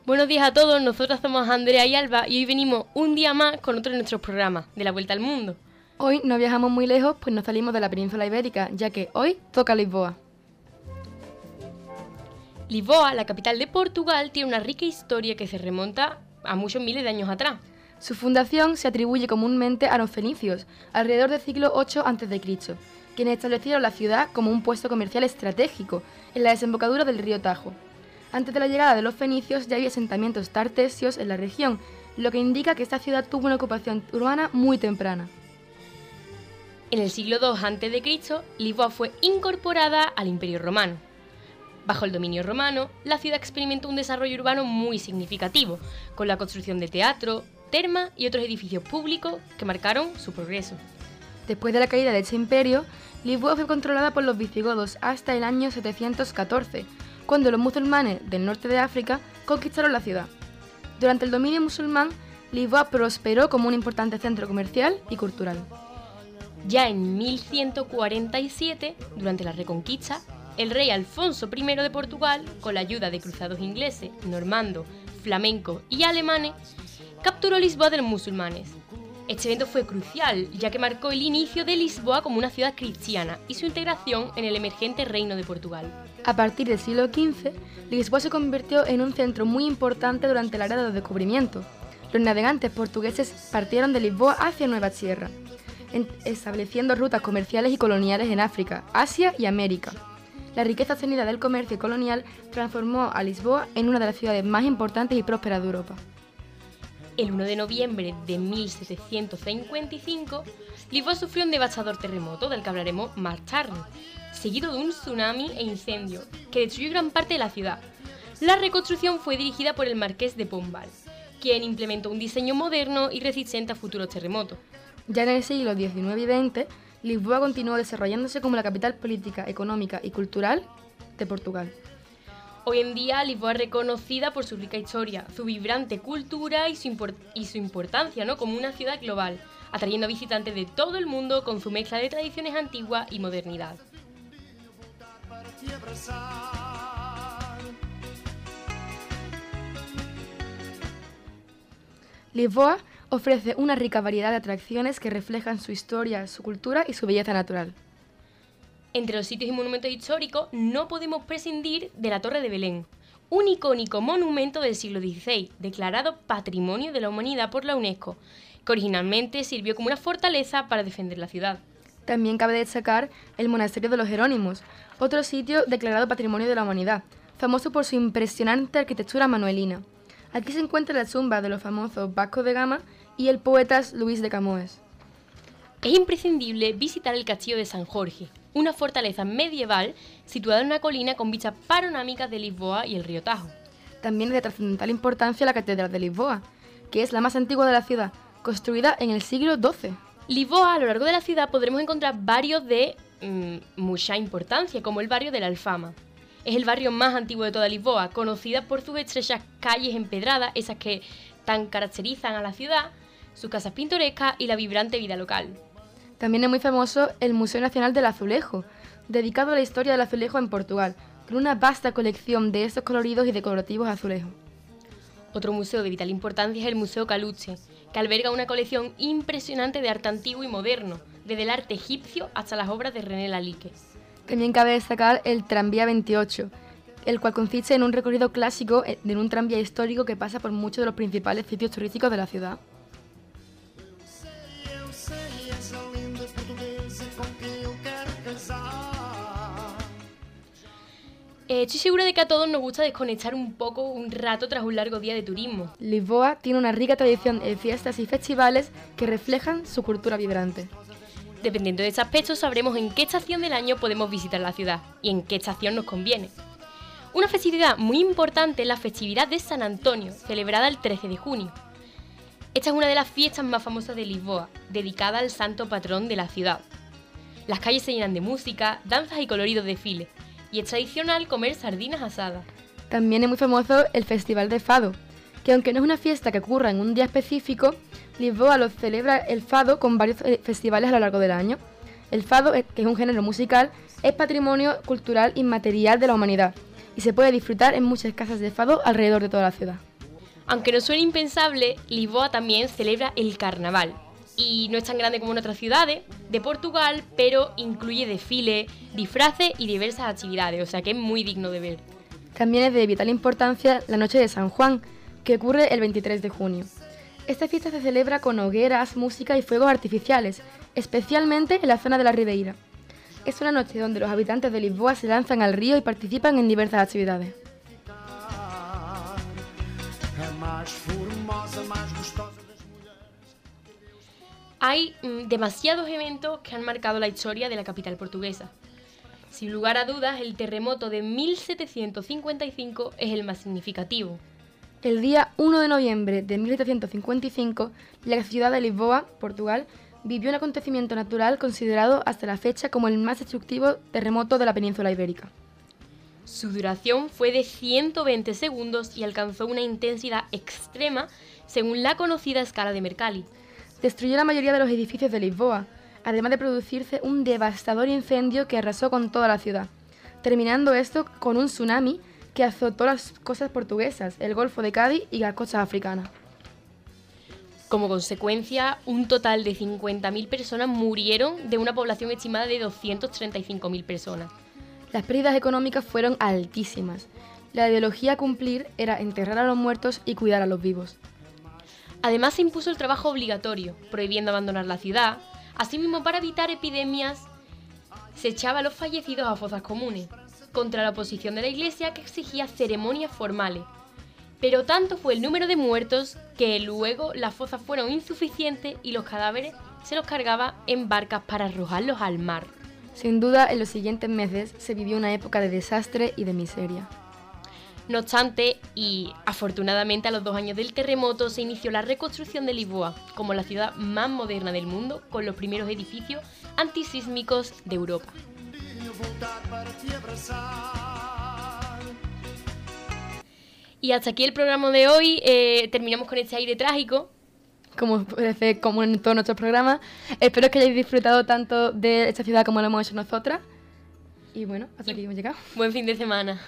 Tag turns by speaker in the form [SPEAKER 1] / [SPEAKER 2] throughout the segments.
[SPEAKER 1] Buenos días a todos, nosotras somos Andrea y Alba y hoy venimos un día más con otro de nuestros programas, de la Vuelta al Mundo.
[SPEAKER 2] Hoy no viajamos muy lejos, pues nos salimos de la península ibérica, ya que hoy toca Lisboa.
[SPEAKER 1] Lisboa, la capital de Portugal, tiene una rica historia que se remonta a muchos miles de años atrás.
[SPEAKER 2] Su fundación se atribuye comúnmente a los fenicios, alrededor del siglo VIII a.C., quienes establecieron la ciudad como un puesto comercial estratégico en la desembocadura del río Tajo. Antes de la llegada de los fenicios ya había asentamientos tartesios en la región, lo que indica que esta ciudad tuvo una ocupación urbana muy temprana.
[SPEAKER 1] En el siglo II a.C., Lisboa fue incorporada al Imperio Romano. Bajo el dominio romano, la ciudad experimentó un desarrollo urbano muy significativo, con la construcción de teatro, termas y otros edificios públicos que marcaron su progreso.
[SPEAKER 2] Después de la caída de este imperio, Lisboa fue controlada por los visigodos hasta el año 714, cuando los musulmanes del norte de África conquistaron la ciudad. Durante el dominio musulmán, Lisboa prosperó como un importante centro comercial y cultural.
[SPEAKER 1] Ya en 1147, durante la Reconquista, el rey Alfonso I de Portugal, con la ayuda de cruzados ingleses, normandos, flamencos y alemanes, capturó Lisboa de los musulmanes. Este evento fue crucial, ya que marcó el inicio de Lisboa como una ciudad cristiana y su integración en el emergente Reino de Portugal.
[SPEAKER 2] A partir del siglo XV, Lisboa se convirtió en un centro muy importante durante la era de los descubrimientos. Los navegantes portugueses partieron de Lisboa hacia Nueva Tierra, estableciendo rutas comerciales y coloniales en África, Asia y América. La riqueza obtenida del comercio colonial transformó a Lisboa en una de las ciudades más importantes y prósperas de Europa.
[SPEAKER 1] El 1 de noviembre de 1755, Lisboa sufrió un devastador terremoto, del que hablaremos más tarde, seguido de un tsunami e incendio que destruyó gran parte de la ciudad. La reconstrucción fue dirigida por el marqués de Pombal, quien implementó un diseño moderno y resistente a futuros terremotos.
[SPEAKER 2] Ya en el siglo XIX y XX, Lisboa continuó desarrollándose como la capital política, económica y cultural de Portugal.
[SPEAKER 1] Hoy en día, Lisboa es reconocida por su rica historia, su vibrante cultura y su importancia, ¿no?, como una ciudad global, atrayendo a visitantes de todo el mundo con su mezcla de tradiciones antiguas y modernidad.
[SPEAKER 2] Lisboa ofrece una rica variedad de atracciones que reflejan su historia, su cultura y su belleza natural.
[SPEAKER 1] Entre los sitios y monumentos históricos no podemos prescindir de la Torre de Belén, un icónico monumento del siglo XVI, declarado Patrimonio de la Humanidad por la UNESCO, que originalmente sirvió como una fortaleza para defender la ciudad.
[SPEAKER 2] También cabe destacar el Monasterio de los Jerónimos, otro sitio declarado Patrimonio de la Humanidad, famoso por su impresionante arquitectura manuelina. Aquí se encuentra la tumba de los famosos Vasco de Gama y el poeta Luis de Camões.
[SPEAKER 1] Es imprescindible visitar el Castillo de San Jorge, una fortaleza medieval situada en una colina con vistas panorámicas de Lisboa y el río Tajo.
[SPEAKER 2] También es de trascendental importancia la Catedral de Lisboa, que es la más antigua de la ciudad, construida en el siglo XII.
[SPEAKER 1] Lisboa, a lo largo de la ciudad podremos encontrar barrios de mucha importancia, como el barrio de la Alfama. Es el barrio más antiguo de toda Lisboa, conocida por sus estrechas calles empedradas, esas que tan caracterizan a la ciudad, sus casas pintorescas y la vibrante vida local.
[SPEAKER 2] También es muy famoso el Museo Nacional del Azulejo, dedicado a la historia del azulejo en Portugal, con una vasta colección de estos coloridos y decorativos azulejos.
[SPEAKER 1] Otro museo de vital importancia es el Museo Caluche, que alberga una colección impresionante de arte antiguo y moderno, desde el arte egipcio hasta las obras de René Lalique.
[SPEAKER 2] También cabe destacar el Tranvía 28, el cual consiste en un recorrido clásico de un tranvía histórico que pasa por muchos de los principales sitios turísticos de la ciudad.
[SPEAKER 1] Estoy segura de que a todos nos gusta desconectar un poco, un rato tras un largo día de turismo.
[SPEAKER 2] Lisboa tiene una rica tradición de fiestas y festivales que reflejan su cultura vibrante.
[SPEAKER 1] Dependiendo de este aspecto, sabremos en qué estación del año podemos visitar la ciudad y en qué estación nos conviene. Una festividad muy importante es la festividad de San Antonio, celebrada el 13 de junio. Esta es una de las fiestas más famosas de Lisboa, dedicada al santo patrón de la ciudad. Las calles se llenan de música, danzas y coloridos desfiles, y es tradicional comer sardinas asadas.
[SPEAKER 2] También es muy famoso el Festival de Fado, que aunque no es una fiesta que ocurra en un día específico, Lisboa lo celebra el fado con varios festivales a lo largo del año. El fado, que es un género musical, es patrimonio cultural inmaterial de la humanidad y se puede disfrutar en muchas casas de fado alrededor de toda la ciudad.
[SPEAKER 1] Aunque nos suene impensable, Lisboa también celebra el carnaval. Y no es tan grande como en otras ciudades de Portugal, pero incluye desfiles, disfraces y diversas actividades, o sea que es muy digno de ver.
[SPEAKER 2] También es de vital importancia la noche de San Juan, que ocurre el 23 de junio. Esta fiesta se celebra con hogueras, música y fuegos artificiales, especialmente en la zona de la Ribeira. Es una noche donde los habitantes de Lisboa se lanzan al río y participan en diversas actividades.
[SPEAKER 1] Hay demasiados eventos que han marcado la historia de la capital portuguesa. Sin lugar a dudas, el terremoto de 1755 es el más significativo.
[SPEAKER 2] El día 1 de noviembre de 1755, la ciudad de Lisboa, Portugal, vivió un acontecimiento natural considerado hasta la fecha como el más destructivo terremoto de la península ibérica.
[SPEAKER 1] Su duración fue de 120 segundos y alcanzó una intensidad extrema según la conocida escala de Mercalli.
[SPEAKER 2] Destruyó la mayoría de los edificios de Lisboa, además de producirse un devastador incendio que arrasó con toda la ciudad, terminando esto con un tsunami que azotó las costas portuguesas, el Golfo de Cádiz y las costas africanas.
[SPEAKER 1] Como consecuencia, un total de 50.000 personas murieron de una población estimada de 235.000 personas.
[SPEAKER 2] Las pérdidas económicas fueron altísimas. La ideología a cumplir era enterrar a los muertos y cuidar a los vivos.
[SPEAKER 1] Además, se impuso el trabajo obligatorio, prohibiendo abandonar la ciudad. Asimismo, para evitar epidemias, se echaba a los fallecidos a fosas comunes, contra la oposición de la Iglesia, que exigía ceremonias formales. Pero tanto fue el número de muertos que luego las fosas fueron insuficientes y los cadáveres se los cargaba en barcas para arrojarlos al mar.
[SPEAKER 2] Sin duda, en los siguientes meses se vivió una época de desastre y de miseria.
[SPEAKER 1] No obstante, y afortunadamente a los 2 años del terremoto, se inició la reconstrucción de Lisboa como la ciudad más moderna del mundo, con los primeros edificios antisísmicos de Europa. Y hasta aquí el programa de hoy. Terminamos con este aire trágico.
[SPEAKER 2] Como parece como en todos nuestros programas. Espero que hayáis disfrutado tanto de esta ciudad como lo hemos hecho nosotras. Y bueno, hasta aquí hemos llegado.
[SPEAKER 1] Buen fin de semana.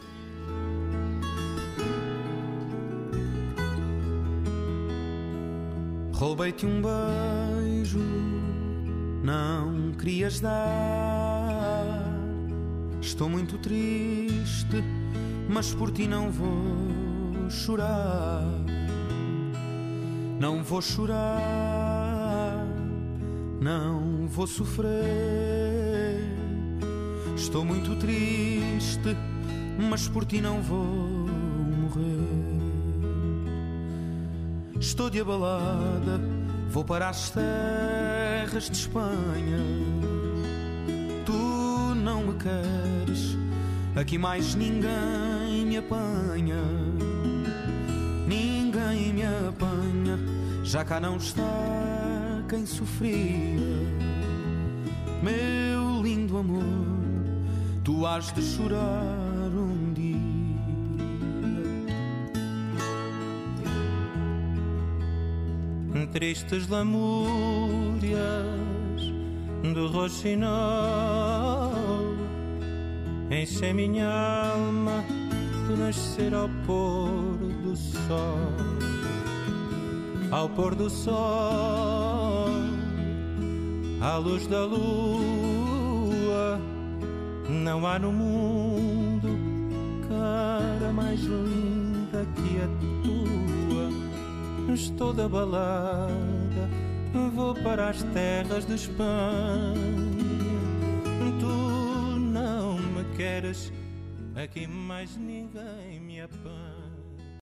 [SPEAKER 3] Roubei-te beijo, não querias dar. Estou muito triste, mas por ti não vou chorar. Não vou chorar, não vou sofrer. Estou muito triste, mas por ti não vou morrer. Estou de abalada, vou para as terras de Espanha. Tu não me queres, aqui mais ninguém me apanha. Ninguém me apanha, já cá não está quem sofria. Meu lindo amor, tu has de chorar dia. Tristes lamúrias do roxinol enchem minha alma de nascer ao pôr do sol. Ao pôr do sol, à luz da lua, não há no mundo cara mais linda que a tua. Estou da balada, vou para as terras de Espanha. Tu não me queres, aqui mais ninguém me apanha.